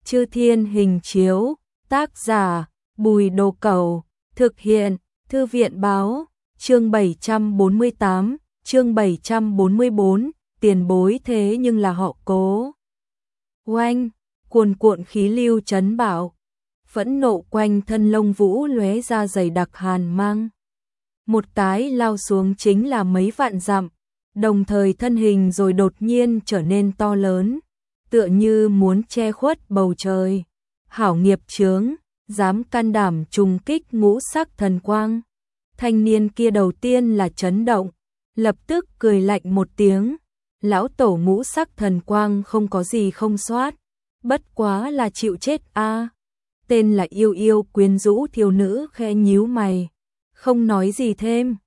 Chư Thiên Hình Chiếu, tác giả, Bùi Đồ Cẩu, thực hiện, Thư viện Báo, chương 748, chương 744, tiền bối thế nhưng là họ Cố. Oanh, cuồn cuộn khí lưu chấn bạo, phẫn nộ quanh thân Lông Vũ lóe ra dày đặc hàn mang. Một cái lao xuống chính là mấy vạn dặm, đồng thời thân hình rồi đột nhiên trở nên to lớn, tựa như muốn che khuất bầu trời. Hảo nghiệp chướng, dám can đảm trùng kích ngũ sắc thần quang. Thanh niên kia đầu tiên là chấn động, lập tức cười lạnh một tiếng. Lão tổ ngũ sắc thần quang không có gì không soát, bất quá là chịu chết a. Tên là Yêu Yêu quyến rũ thiếu nữ khẽ nhíu mày, không nói gì thêm.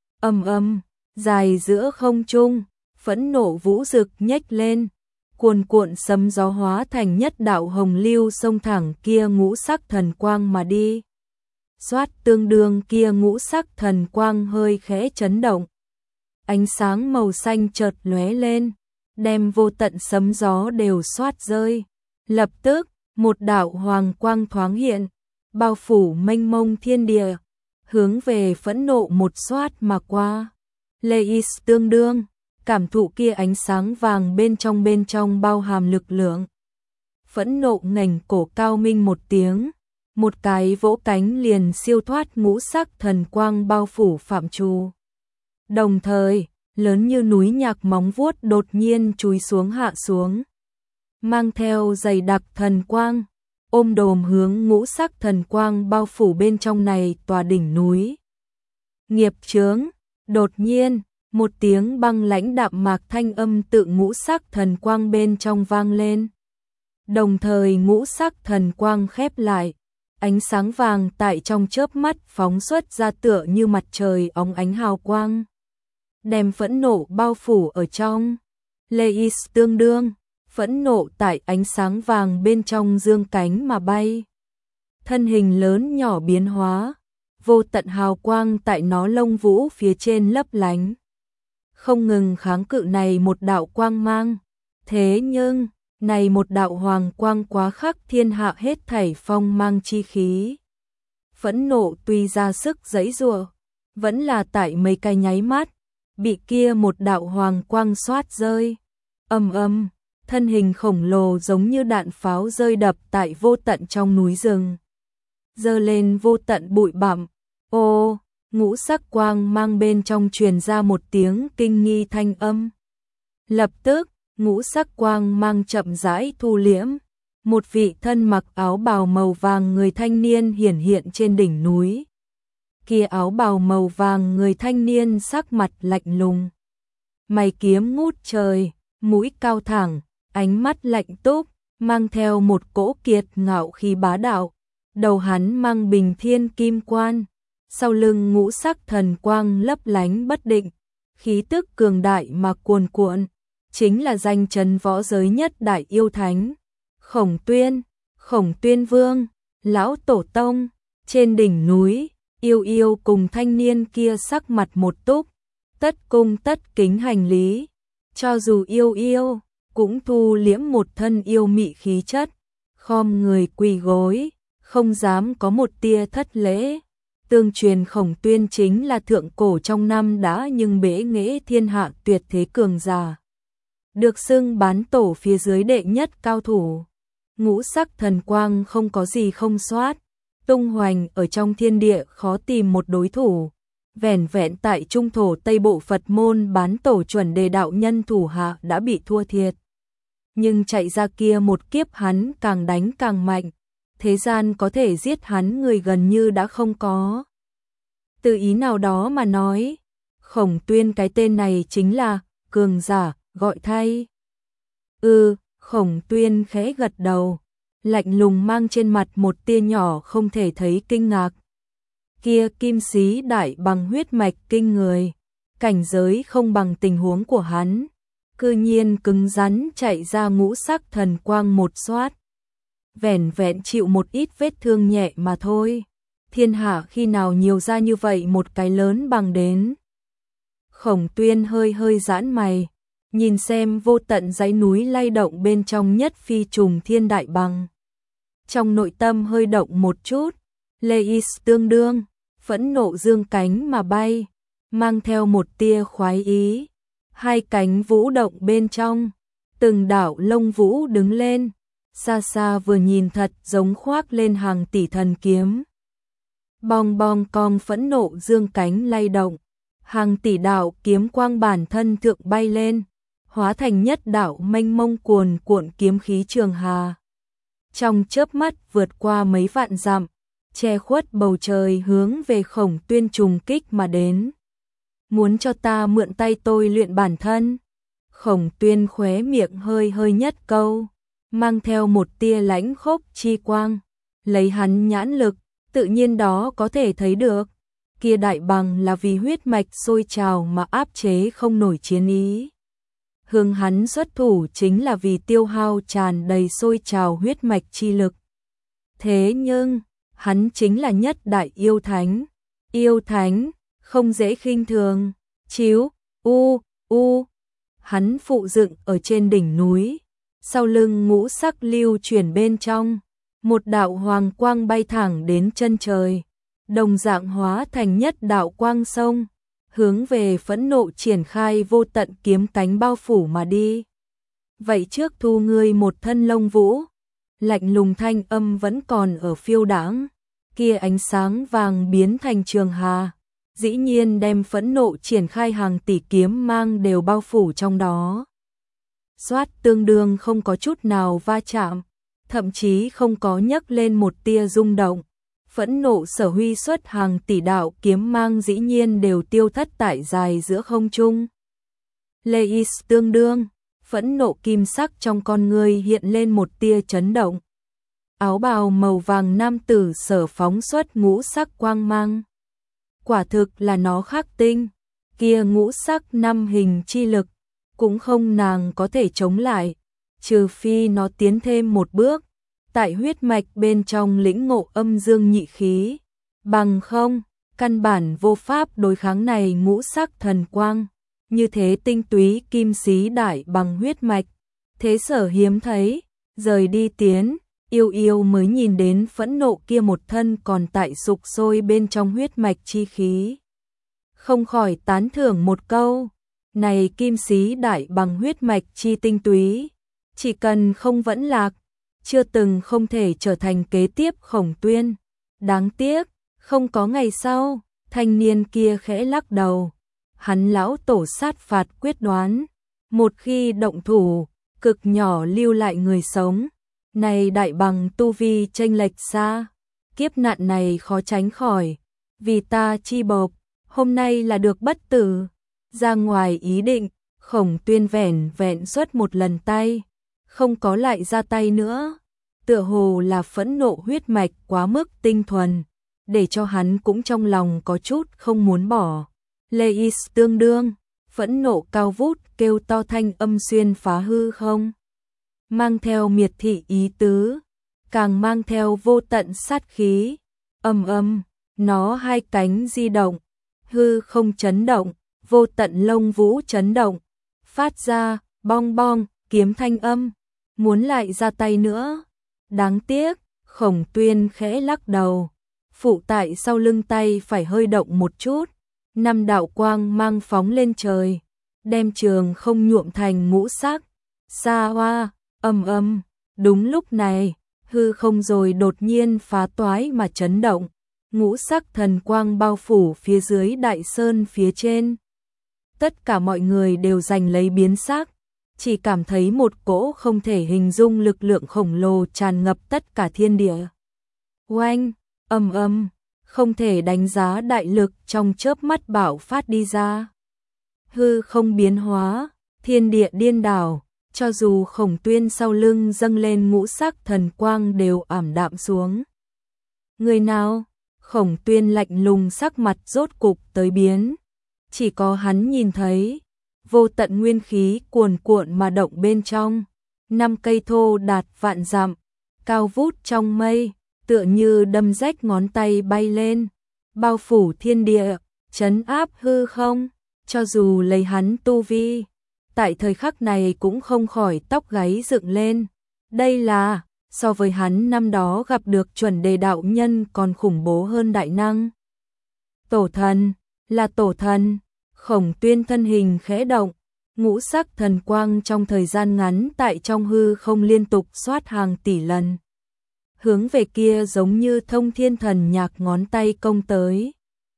Dài giữa không trung, phẫn nộ vũ rực nhếch lên, cuồn cuộn sấm gió hóa thành nhất đạo hồng lưu xông thẳng kia ngũ sắc thần quang mà đi. Xoát, tương đương kia ngũ sắc thần quang hơi khẽ chấn động. Ánh sáng màu xanh chợt lóe lên, đem vô tận sấm gió đều xoát rơi. Lập tức, một đạo hoàng quang thoáng hiện, bao phủ mênh mông thiên địa, hướng về phẫn nộ một xoát mà qua. Leis tương đương, cảm thụ kia ánh sáng vàng bên trong bao hàm lực lượng. Phẫn nộ ngẩng cổ cao minh một tiếng, một cái vỗ cánh liền siêu thoát ngũ sắc thần quang bao phủ phạm trù. Đồng thời, lớn như núi nhạc móng vuốt đột nhiên chúi xuống hạ xuống, mang theo dày đặc thần quang, ôm đồm hướng ngũ sắc thần quang bao phủ bên trong này tòa đỉnh núi. Nghiệp chướng, đột nhiên, một tiếng băng lãnh đạm mạc thanh âm tự ngũ sắc thần quang bên trong vang lên. Đồng thời ngũ sắc thần quang khép lại, ánh sáng vàng tại trong chớp mắt phóng xuất ra tựa như mặt trời óng ánh hào quang, đem phẫn nộ bao phủ ở trong. Leis tương đương, phẫn nộ tại ánh sáng vàng bên trong dương cánh mà bay. Thân hình lớn nhỏ biến hóa, vô tận hào quang tại nó lông vũ phía trên lấp lánh, không ngừng kháng cự này một đạo quang mang. Thế nhưng, này một đạo hoàng quang quá khắc thiên hạ hết thảy phong mang chi khí. Phẫn nộ tuy ra sức giãy giụa, vẫn là tại mấy cái nháy mắt, bị kia một đạo hoàng quang xoát rơi. Thân hình khổng lồ giống như đạn pháo rơi đập tại vô tận trong núi rừng, giơ lên vô tận bụi bặm. Ô, ngũ sắc quang mang bên trong truyền ra một tiếng kinh nghi thanh âm. Lập tức, ngũ sắc quang mang chậm rãi thu liễm, một vị thân mặc áo bào màu vàng người thanh niên hiển hiện trên đỉnh núi. Kia áo bào màu vàng người thanh niên sắc mặt lạnh lùng, mày kiếm ngút trời, mũi cao thẳng, ánh mắt lạnh túc, mang theo một cỗ kiệt ngạo khí bá đạo. Đầu hắn mang bình thiên kim quan, sau lưng ngũ sắc thần quang lấp lánh bất định, khí tức cường đại mà cuồn cuộn, chính là danh chấn võ giới nhất đại yêu thánh, Khổng Tuyên Vương, lão tổ tông. Trên đỉnh núi, Yêu Yêu cùng thanh niên kia sắc mặt một túc, tất cung tất kính hành lý. Cho dù Yêu Yêu cũng thu liễm một thân yêu mị khí chất, khom người quỳ gối, không dám có một tia thất lễ. Tương truyền Khổng Tuyên chính là thượng cổ trong năm đã nhưng bế nghệ thiên hạ tuyệt thế cường giả, được xưng bán tổ phía dưới đệ nhất cao thủ. Ngũ sắc thần quang không có gì không soát, tung hoành ở trong thiên địa khó tìm một đối thủ. Vẻn vẹn tại trung thổ Tây Bộ Phật môn bán tổ chuẩn đề đạo nhân thủ hạ đã bị thua thiệt. Nhưng chạy ra kia một kiếp hắn càng đánh càng mạnh, thế gian có thể giết hắn người gần như đã không có. Từ ý nào đó mà nói, Khổng Tuyên cái tên này chính là cường giả gọi thay. Khổng Tuyên khẽ gật đầu, lạnh lùng mang trên mặt một tia nhỏ không thể thấy kinh ngạc. Kia kim sĩ đại bằng huyết mạch kinh người, cảnh giới không bằng tình huống của hắn, cư nhiên cứng rắn chạy ra ngũ sắc thần quang một xoát. Vẻn vẹn chịu một ít vết thương nhẹ mà thôi, thiên hạ khi nào nhiều ra như vậy một cái lớn bằng đến. Khổng Tuyên hơi giãn mày, nhìn xem vô tận dãy núi lay động bên trong nhất phi trùng thiên đại bằng. trong nội tâm hơi động một chút, Leis tương đương, phẫn nộ dương cánh mà bay, mang theo một tia khoái ý. Hai cánh vũ động bên trong, từng đạo lông vũ đứng lên, xa xa vừa nhìn thật giống khoác lên hàng tỷ thần kiếm. Bong bong cong phẫn nộ dương cánh lay động, hàng tỷ đạo kiếm quang bản thân thượng bay lên, hóa thành nhất đạo mênh mông cuồn cuộn kiếm khí trường hà. Trong chớp mắt vượt qua mấy vạn dặm, che khuất bầu trời hướng về Khổng Tuyên trùng kích mà đến. Muốn cho ta mượn tay tôi luyện bản thân? Khổng Tuyên khóe miệng hơi hơi nhất câu, mang theo một tia lãnh khốc chi quang, lấy hắn nhãn lực, tự nhiên đó có thể thấy được, kia đại bằng là vì huyết mạch sôi trào mà áp chế không nổi chiến ý. Hướng hắn xuất thủ chính là vì tiêu hao tràn đầy sôi trào huyết mạch chi lực. Thế nhưng, hắn chính là nhất đại yêu thánh, không dễ khinh thường. Chiếu, hắn phụ dựng ở trên đỉnh núi, sau lưng ngũ sắc lưu chuyển bên trong, một đạo hoàng quang bay thẳng đến chân trời, đồng dạng hóa thành nhất đạo quang sông, hướng về phẫn nộ triển khai vô tận kiếm cánh bao phủ mà đi. Vậy trước thu ngươi một thân lông vũ, lạnh lùng thanh âm vẫn còn ở phiêu đãng, kia ánh sáng vàng biến thành trường hà, dĩ nhiên đem phẫn nộ triển khai hàng tỷ kiếm mang đều bao phủ trong đó. Xoát tương đương không có chút nào va chạm, thậm chí không có nhấc lên một tia rung động. Phẫn nộ sở huy xuất hàng tỷ đạo kiếm mang dĩ nhiên đều tiêu thất tại dài giữa không trung. Leis tương đương, phẫn nộ kim sắc trong con người hiện lên một tia chấn động. Áo bào màu vàng nam tử sở phóng xuất ngũ sắc quang mang. Quả thực là nó khắc tinh, kia ngũ sắc năm hình chi lực, cũng không nàng có thể chống lại, trừ phi nó tiến thêm một bước, tại huyết mạch bên trong lĩnh ngộ âm dương nhị khí, bằng không, căn bản vô pháp đối kháng này ngũ sắc thần quang, như thế tinh túy kim xí đại bằng huyết mạch, thế sở hiếm thấy, rời đi tiến, yêu mới nhìn đến phẫn nộ kia một thân còn tại sục sôi bên trong huyết mạch chi khí. Không khỏi tán thưởng một câu, này kim xí đại bằng huyết mạch chi tinh túy, chỉ cần không vẫn lạc, chưa từng không thể trở thành kế tiếp Khổng Tuyên. Đáng tiếc, không có ngày sau, thanh niên kia khẽ lắc đầu. Hắn lão tổ sát phạt quyết đoán, một khi động thủ, cực nhỏ lưu lại người sống. Này đại bằng tu vi chênh lệch xa, kiếp nạn này khó tránh khỏi, vì ta chi bộp, hôm nay là được bất tử. Ra ngoài ý định, Khổng Tuyên vẻn vẹn xuất một lần tay, không có lại ra tay nữa. Tựa hồ là phẫn nộ huyết mạch quá mức tinh thuần, để cho hắn cũng trong lòng có chút không muốn bỏ. Leis tương đương, phẫn nộ cao vút kêu to thanh âm xuyên phá hư không, mang theo miệt thị ý tứ, càng mang theo vô tận sát khí. Nó hai cánh di động, hư không chấn động, vô tận lông vũ chấn động, phát ra bong bong kiếm thanh âm, muốn lại ra tay nữa. Đáng tiếc, Khổng Tuyên khẽ lắc đầu, phụ tại sau lưng tay phải hơi động một chút, năm đạo quang mang phóng lên trời, đem trường không nhuộm thành ngũ sắc. Xa hoa, đúng lúc này, hư không rồi đột nhiên phá toái mà chấn động, ngũ sắc thần quang bao phủ phía dưới đại sơn phía trên. Tất cả mọi người đều giành lấy biến sắc, chỉ cảm thấy một cỗ không thể hình dung lực lượng khổng lồ tràn ngập tất cả thiên địa. Oanh, không thể đánh giá đại lực trong chớp mắt bạo phát đi ra. Hư không biến hóa, thiên địa điên đảo, cho dù Khổng Tuyên sau lưng dâng lên ngũ sắc thần quang đều ảm đạm xuống. Người nào? Khổng Tuyên lạnh lùng sắc mặt rốt cục tới biến. Chỉ có hắn nhìn thấy, vô tận nguyên khí cuồn cuộn mà động bên trong, 5 cây thô đạt vạn dặm, cao vút trong mây, tựa như đâm rách ngón tay bay lên, bao phủ thiên địa, trấn áp hư không, cho dù lấy hắn tu vi, tại thời khắc này cũng không khỏi tóc gáy dựng lên. Đây là so với hắn năm đó gặp được chuẩn đề đạo nhân còn khủng bố hơn đại năng. Tổ thần, là tổ thần. Khổng Tuyên thân hình khẽ động, ngũ sắc thần quang trong thời gian ngắn tại trong hư không liên tục xoát hàng tỷ lần. Hướng về kia giống như thông thiên thần nhạc ngón tay công tới.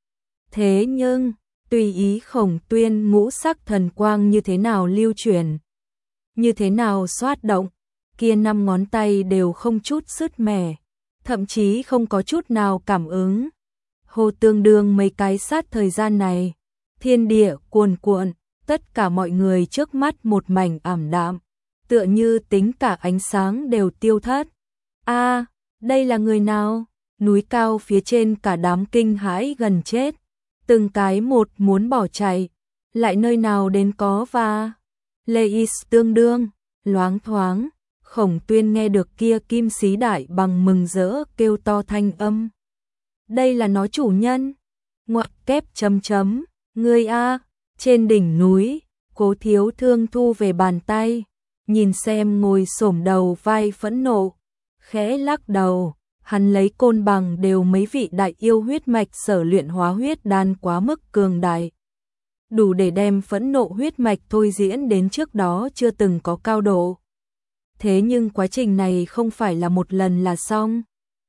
Thế nhưng, tùy ý Khổng Tuyên ngũ sắc thần quang như thế nào lưu chuyển, như thế nào xoát động, kia 5 ngón tay đều không chút sứt mẻ, thậm chí không có chút nào cảm ứng. Hồ tương đương mấy cái sát thời gian này, thiên địa cuồn cuộn, tất cả mọi người trước mắt một mảnh ảm đạm, tựa như tính cả ánh sáng đều tiêu thất. A, đây là người nào? Núi cao phía trên cả đám kinh hãi gần chết, từng cái một muốn bỏ chạy, lại nơi nào đến có và Leis tương đương, loáng thoáng, Khổng Tuyên nghe được kia kim sĩ đại bằng mừng rỡ kêu to thanh âm. Đây là nó chủ nhân. Ngoặc kép chấm chấm, ngươi a, trên đỉnh núi, Cố Thiếu Thương thu về bàn tay, nhìn xem ngồi xổm đầu vai phẫn nộ, khẽ lắc đầu, hắn lấy côn bằng đều mấy vị đại yêu huyết mạch sở luyện hóa huyết đan quá mức cường đại, đủ để đem phẫn nộ huyết mạch thôi diễn đến trước đó chưa từng có cao độ. Thế nhưng quá trình này không phải là một lần là xong,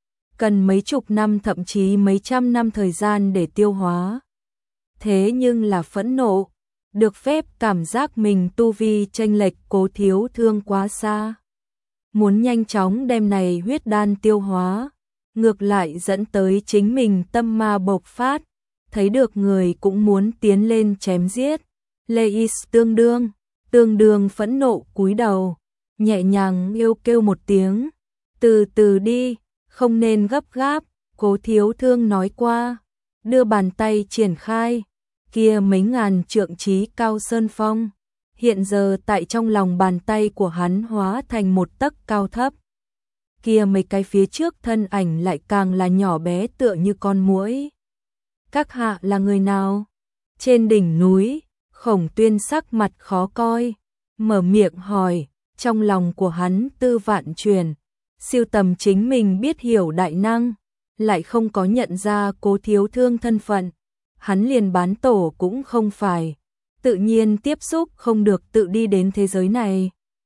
cần mấy chục năm thậm chí mấy trăm năm thời gian để tiêu hóa. Thế nhưng là phẫn nộ, được phép cảm giác mình tu vi chênh lệch Cố Thiếu Thương quá xa. Muốn nhanh chóng đem này huyết đan tiêu hóa, ngược lại dẫn tới chính mình tâm ma bộc phát, thấy được người cũng muốn tiến lên chém giết. Leis tương đương phẫn nộ cúi đầu, nhẹ nhàng yêu kêu một tiếng, từ từ đi, không nên gấp gáp, Cố Thiếu Thương nói qua, đưa bàn tay triển khai, kia mấy ngàn trượng chí cao sơn phong, hiện giờ tại trong lòng bàn tay của hắn hóa thành một tấc cao thấp. Kia mấy cái phía trước thân ảnh lại càng là nhỏ bé tựa như con muỗi. Các hạ là người nào? Trên đỉnh núi, Khổng Tuyên sắc mặt khó coi, mở miệng hỏi, trong lòng của hắn tư vạn truyền, siêu tầm chính mình biết hiểu đại năng, lại không có nhận ra Cố Thiếu Thương thân phận, hắn liền bán tổ cũng không phải, tự nhiên tiếp xúc không được tự đi đến thế giới này.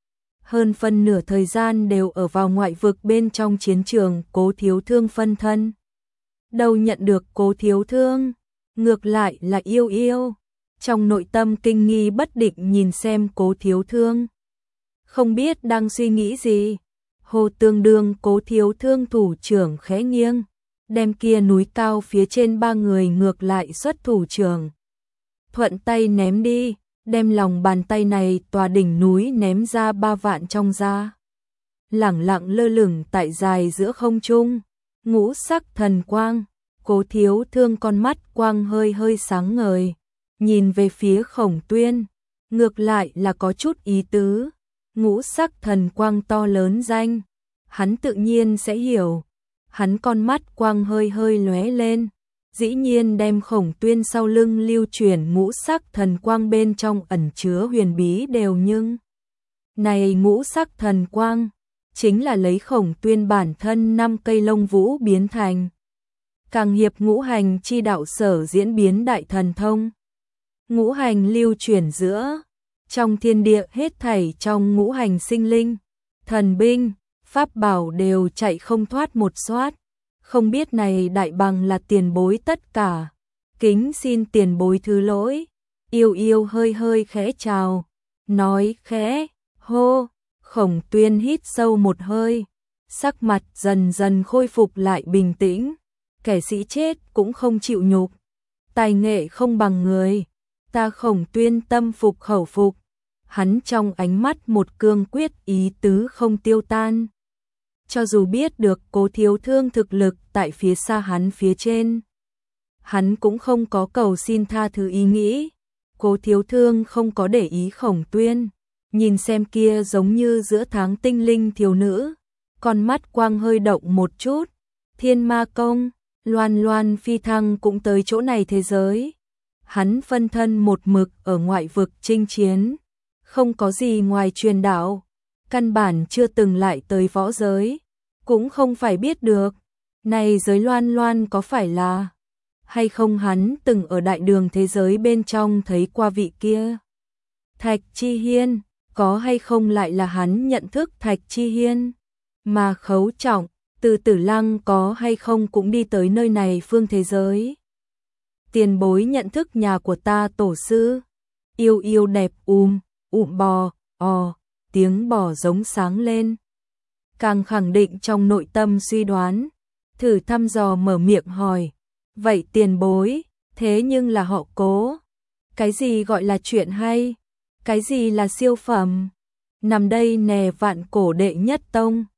Hơn phân nửa thời gian đều ở vào ngoại vực bên trong chiến trường Cố Thiếu Thương phân thân. Đâu nhận được Cố Thiếu Thương, ngược lại là yêu yêu, trong nội tâm kinh nghi bất định nhìn xem Cố Thiếu Thương. Không biết đang suy nghĩ gì, Hồ tương đương Cố Thiếu Thương thủ trưởng khẽ nghiêng, đem kia núi cao phía trên 3 người ngược lại xuất thủ trưởng. Thuận tay ném đi, đem lòng bàn tay này tòa đỉnh núi ném ra 3 vạn trong ra. Lẳng lặng lơ lửng tại dài giữa không trung, ngũ sắc thần quang, Cố Thiếu Thương con mắt quang hơi hơi sáng ngời, nhìn về phía Khổng Tuyên, ngược lại là có chút ý tứ, ngũ sắc thần quang to lớn danh, hắn tự nhiên sẽ hiểu. Hắn con mắt quang hơi hơi lóe lên, dĩ nhiên đem Khổng Tuyên sau lưng lưu chuyển ngũ sắc thần quang bên trong ẩn chứa huyền bí đều nhưng. Này ngũ sắc thần quang, chính là lấy Khổng Tuyên bản thân 5 cây lông vũ biến thành. Càng hiệp ngũ hành chi đạo sở diễn biến đại thần thông. Ngũ hành lưu chuyển giữa, trong thiên địa hết thảy trong ngũ hành sinh linh, thần binh, pháp bảo đều chạy không thoát một xoát, không biết này đại bằng là tiền bối tất cả, kính xin tiền bối thứ lỗi. Yêu yêu hơi hơi khẽ chào, nói khẽ, hô, Khổng Tuyên hít sâu một hơi, sắc mặt dần dần khôi phục lại bình tĩnh, kẻ sĩ chết cũng không chịu nhục, tài nghệ không bằng người, ta Khổng Tuyên tâm phục khẩu phục, hắn trong ánh mắt một cương quyết ý tứ không tiêu tan. Cho dù biết được Cố Thiếu Thương thực lực tại phía xa hắn phía trên, hắn cũng không có cầu xin tha thứ ý nghĩ. Cố Thiếu Thương không có để ý Khổng Tuyên, nhìn xem kia giống như giữa tháng tinh linh thiếu nữ, con mắt quang hơi động một chút, Thiên Ma Công, loan loan phi thăng cũng tới chỗ này thế giới. Hắn phân thân một mực ở ngoại vực chinh chiến, không có gì ngoài truyền đạo, căn bản chưa từng lại tới võ giới, cũng không phải biết được. Này giới Loan Loan có phải là hay không hắn từng ở đại đường thế giới bên trong thấy qua vị kia? Thạch Chi Hiên, có hay không lại là hắn nhận thức Thạch Chi Hiên? Mà Khấu Trọng, từ Tử Lăng có hay không cũng đi tới nơi này phương thế giới? Tiền bối nhận thức nhà của ta tổ sư, yêu yêu đẹp bò, tiếng bò giống sáng lên. Càng khẳng định trong nội tâm suy đoán, thử thăm dò mở miệng hỏi, vậy tiền bối, thế nhưng là họ Cố. Cái gì gọi là chuyện hay? Cái gì là siêu phẩm? Nằm đây nè vạn cổ đệ nhất tông.